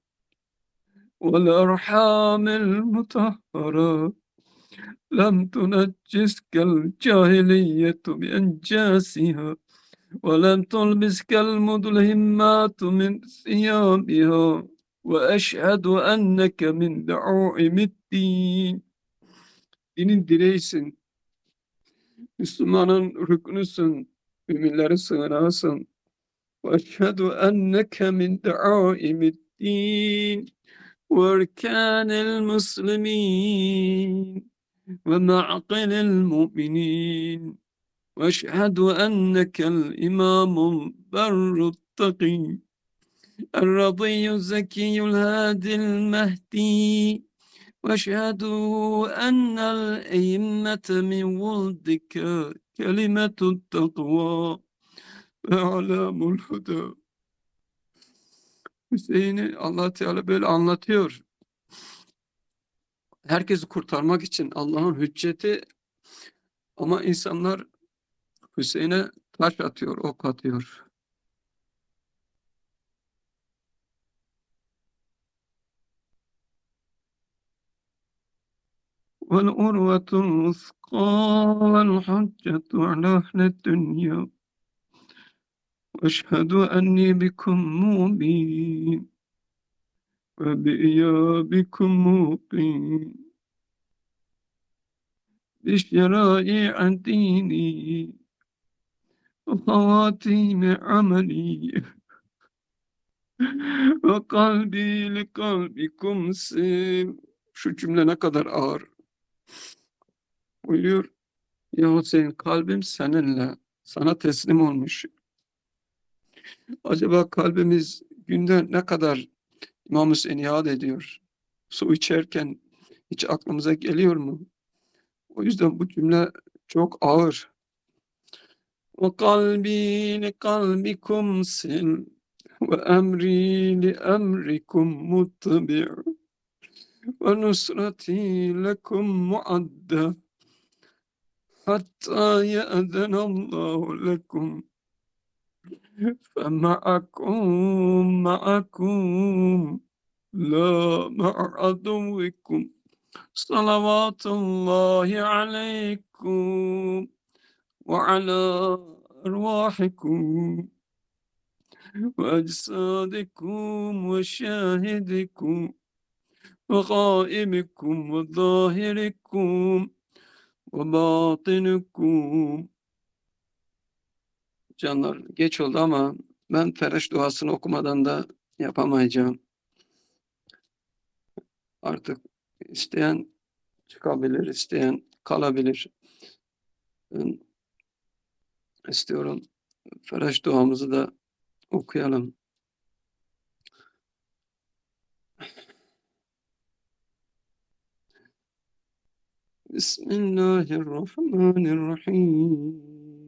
والأرحام المطهرة لم تنجسك الجاهلية بأنجاسها ولم تلبسك المدلهمات من ثيابها وأشهد أنك من دعائم الدين. Dinin direğisin, Müslümanın rüknüsün, müminlerin sığınağısın. وأشهد أنك من دعائم الدين وأركان المسلمين ومعقل المؤمنين وأشهد أنك الإمام البر التقي الرضي الزكي الهادي المهدي وأشهد أن الأئمة من ولدك كلمة التقوى وأعلام الهدى. Hüseyin'i Allah Teala böyle anlatıyor. Herkesi kurtarmak için Allah'ın hücceti, ama insanlar Hüseyin'e taş atıyor, ok atıyor. وَالْعُرْوَةُ الْوُثْقَى وَالْحُجَّةُ عَلَى أَهْلِ الدُّنْيَا وَأَشْهَدُ أَنِّي بِكُمْ مُبِينٌ وَبِإِيَابِكُمْ مُوقِنٌ بِشَرَائِعِ دِينِي وَخَوَاتِيمِ عَمَلِي وَقَلْبِي لِقَلْبِكُمْ سِلْ. Şu cümle ne kadar ağır. Buyuruyor, ya Hüseyin, kalbim seninle, sana teslim olmuş. Acaba kalbimiz günde ne kadar İmam Hüseyin'i yad ediyor? Su içerken hiç aklımıza geliyor mu? O yüzden bu cümle çok ağır. وَقَلْبِي لِقَلْبِكُمْ سِلْ وَأَمْرِي لِأَمْرِكُمْ مُتَّبِعٌ وَنُصْرَتِي لَكُمْ مُعَدَّةٌ حَتَّى يَأْذَنَ اللّٰهُ لَكُمْ فَمَعَكُمْ مَعَكُمْ لَا مَعَ عَدُوِّكُمْ صَلَوَاتُ اللّٰهِ عَلَيْكُمْ وَعَلَى أَرْوَاحِكُمْ وَأَجْسَادِكُمْ وَشَاهِدِكُمْ وَغَائِبِكُمْ وَظَاهِرِكُمْ وَبَاطِنِكُمْ. Canlar, geç oldu ama ben Fereş duasını okumadan da yapamayacağım. Artık isteyen çıkabilir, isteyen kalabilir. Ben istiyorum Fereş duamızı da okuyalım. Bismillahirrahmanirrahim.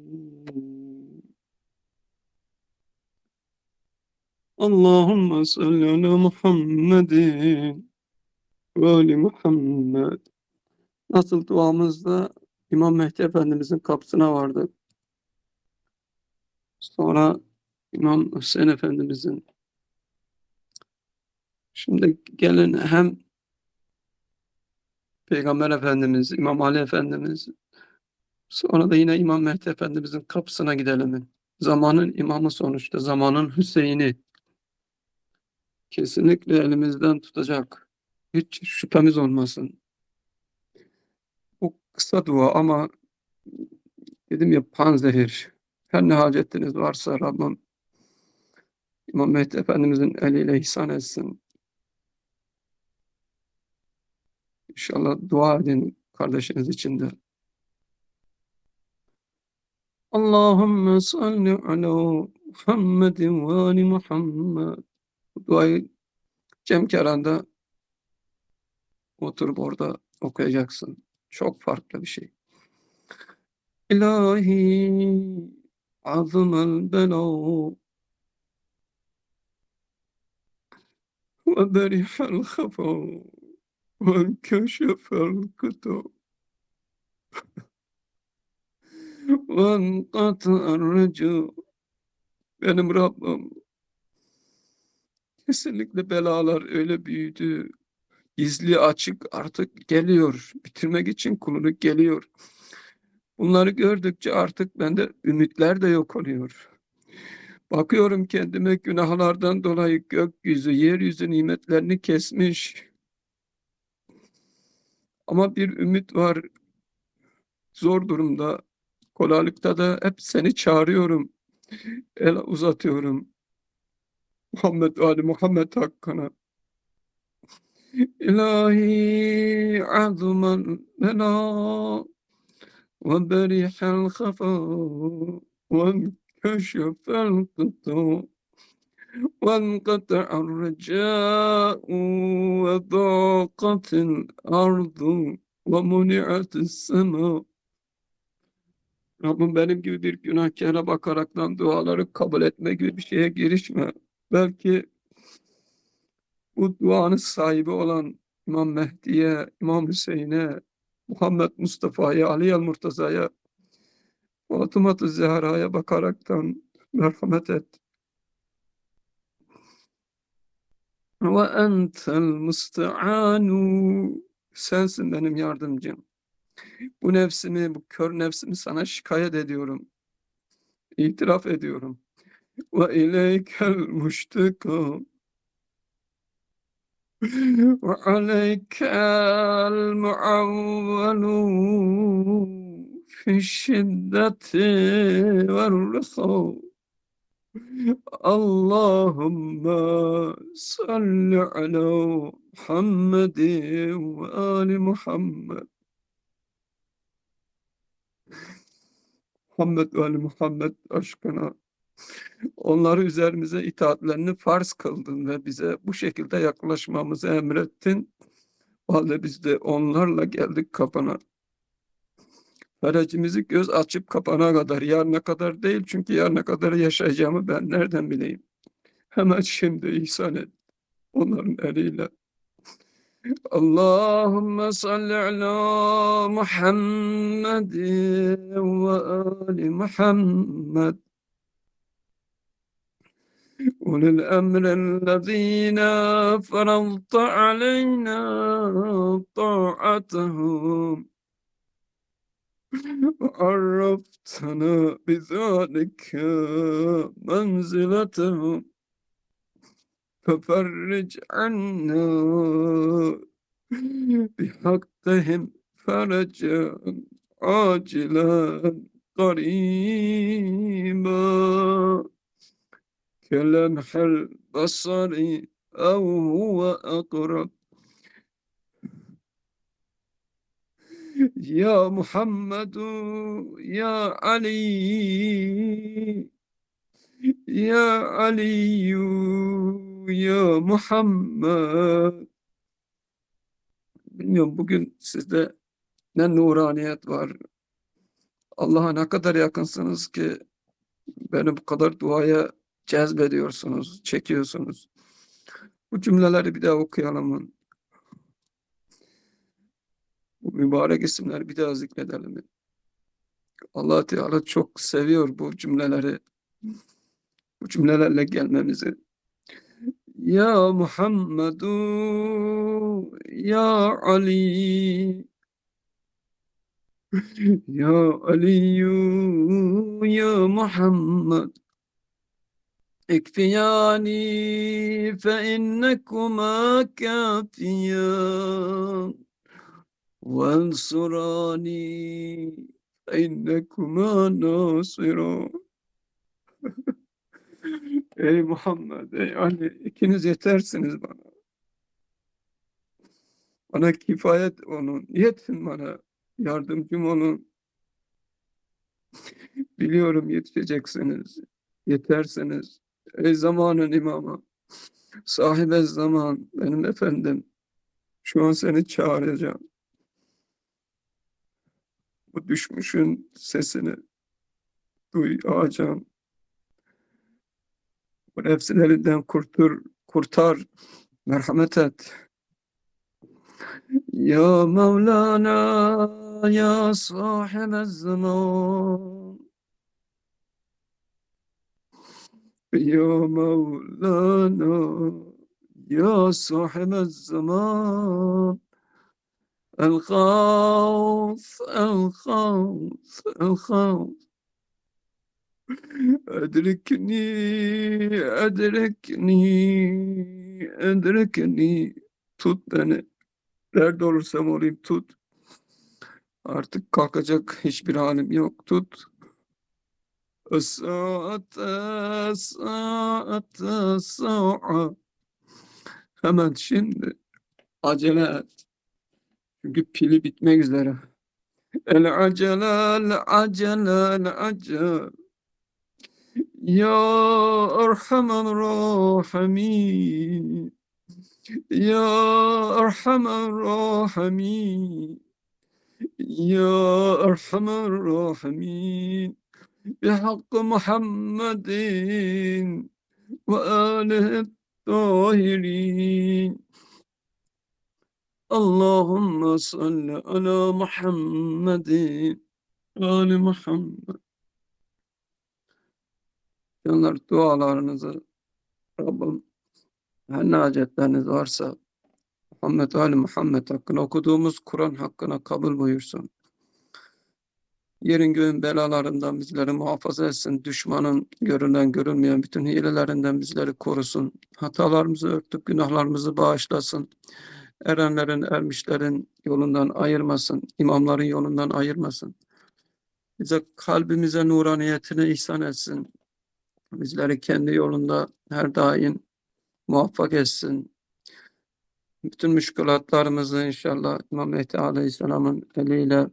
Allahümme salli ala Muhammedin ve ali Muhammed. Nasıl duamızda İmam Mehdi Efendimizin kapısına vardı. Sonra İmam Hüseyin Efendimizin. Şimdi gelin hem Peygamber Efendimiz, İmam Ali Efendimiz, sonra da yine İmam Mehdi Efendimizin kapısına gidelim. Zamanın imamı sonuçta, zamanın Hüseyin'i kesinlikle elimizden tutacak. Hiç şüphemiz olmasın. Bu kısa dua ama dedim ya, panzehir. Her ne hacetiniz varsa Rabbim İmam Mehdi Efendimizin eliyle ihsan etsin. İnşallah dua edin kardeşiniz için de. Allahümme salli ala Muhammedin ve ali Muhammed. Bu duayı Cemkeran'da oturup orada okuyacaksın. Çok farklı bir şey. İlahi azımel bela ve berihel hafa ve keşefel kıta ve enqata'er reca. Benim Rabbim, kesinlikle belalar öyle büyüdü. Gizli açık artık geliyor. Bitirmek için kulunu geliyor. Bunları gördükçe artık bende ümitler de yok oluyor. Bakıyorum kendime, günahlardan dolayı gökyüzü, yeryüzü nimetlerini kesmiş. Ama bir ümit var. Zor durumda, kolaylıkta da hep seni çağırıyorum. El uzatıyorum. Muhammed Ali Muhammed hakkına. İlahi azman bela ve berihel hafa ve keşefel kıta وانقطع الرجاء وضاقت الأرض ومنعت السماء. Rabbim, benim gibi bir günahkara bakaraktan duaları kabul etme gibi bir şeye girişme. Belki bu duanın sahibi olan İmam Mehdi'ye, İmam Hüseyin'e, Muhammed Mustafa'ya, Ali el Murtaza'ya Fatıma-tı Zehra'ya bakaraktan merhamet et. Ve entel musta'anu. Sensin benim yardımcım. Bu nefsimi, bu kör nefsimi sana şikayet ediyorum. İtiraf ediyorum. Ve ileykel muştika. Ve aleykel muavvelu fi şiddeti ve rıhav. Allahümme salli ala Muhammedin ve ali Muhammed. Muhammed ve Ali Muhammed aşkına onları üzerimize itaatlerini farz kıldın ve bize bu şekilde yaklaşmamızı emrettin. O halde biz de onlarla geldik kapına. Ferecimizi göz açıp kapana kadar, yarına kadar değil, çünkü yarına kadar yaşayacağımı ben nereden bileyim? Hemen şimdi ihsan et onların eliyle. Allahümme salli ala Muhammedin ve ali Muhammed. أولي الأمر الذين فرضت علينا طاعتهم وعرفتنا بذلك منزلتهم ففرج عنا بحقهم فرجا عاجلا قريبا كلمح البصر أو هو أقرب يا محمد يا علي يا علي يا Muhammed. Bilmiyorum, bugün sizde ne nuraniyet var. Allah'a ne kadar yakınsınız ki beni bu kadar duaya cezbediyorsunuz, çekiyorsunuz. Bu cümleleri bir daha okuyalım. Bu mübarek isimleri bir daha zikredelim. Allah Teala çok seviyor bu cümleleri. Bu cümlelerle gelmemizi. Ya Muhammedu Ya Ali Ya Aliyu Ya Muhammed ikfiyani fe innekuma kafiyan وانصراني فإنكما ناصران. Ey Muhammed, ey Ali, ikiniz yetersiniz bana. Bana kifayet olun, yetin bana, yardımcım olun. Biliyorum yetişeceksiniz, yetersiniz. Ey zamanın imamı, sahibe zaman, benim efendim, şu an seni çağıracağım. Bu düşmüşün sesini duyacağım. Bu nefsin elinden kurtur, kurtar, merhamet et. Ya Mevlana ya sahibez zaman. Ya Mevlana ya sahibez zaman. El Gavs, El Gavs, El Gavs. Edrikni, edrikni, edrikni. Tut beni. Nerede olursam olayım tut. Artık kalkacak hiçbir halim yok. Tut. Es-saate, saate, sa'a. Hemen şimdi acele et. Çünkü pili bitmek üzere. El acele, el acele, el acele. Ya Erhamen Rahimin. Ya Erhamen Rahimin. Ya Erhamen Rahimin. بحق محمد وآله الطاهرين اللهم صل على محمد وآل محمد Onlar dualarınızı Rabbim her ne hacetleriniz varsa Muhammed Ali Muhammed hakkında okuduğumuz Kur'an hakkına kabul buyursun. Yerin göğün belalarından bizleri muhafaza etsin. Düşmanın görünen görünmeyen bütün hilelerinden bizleri korusun. Hatalarımızı örtüp günahlarımızı bağışlasın. Erenlerin, ermişlerin yolundan ayırmasın. İmamların yolundan ayırmasın. Bize kalbimize nuraniyetini ihsan etsin. Bizleri kendi yolunda her daim muvaffak etsin. Bütün müşkülatlarımızı inşallah İmam Mehdi Aleyhisselam'ın eliyle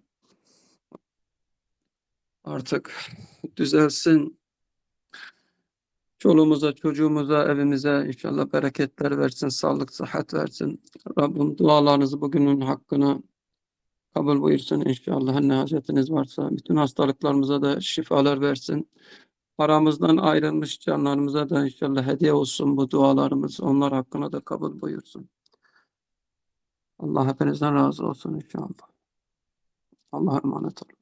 artık düzelsin. Çoluğumuza, çocuğumuza, evimize inşallah bereketler versin, sağlık, sıhhat versin. Rabbim dualarınızı bugünün hakkına kabul buyursun inşallah. Ne hacetiniz varsa bütün hastalıklarımıza da şifalar versin. Aramızdan ayrılmış canlarımıza da inşallah hediye olsun bu dualarımız. Onlar hakkına da kabul buyursun. Allah hepinizden razı olsun inşallah. Allah'a emanet olun.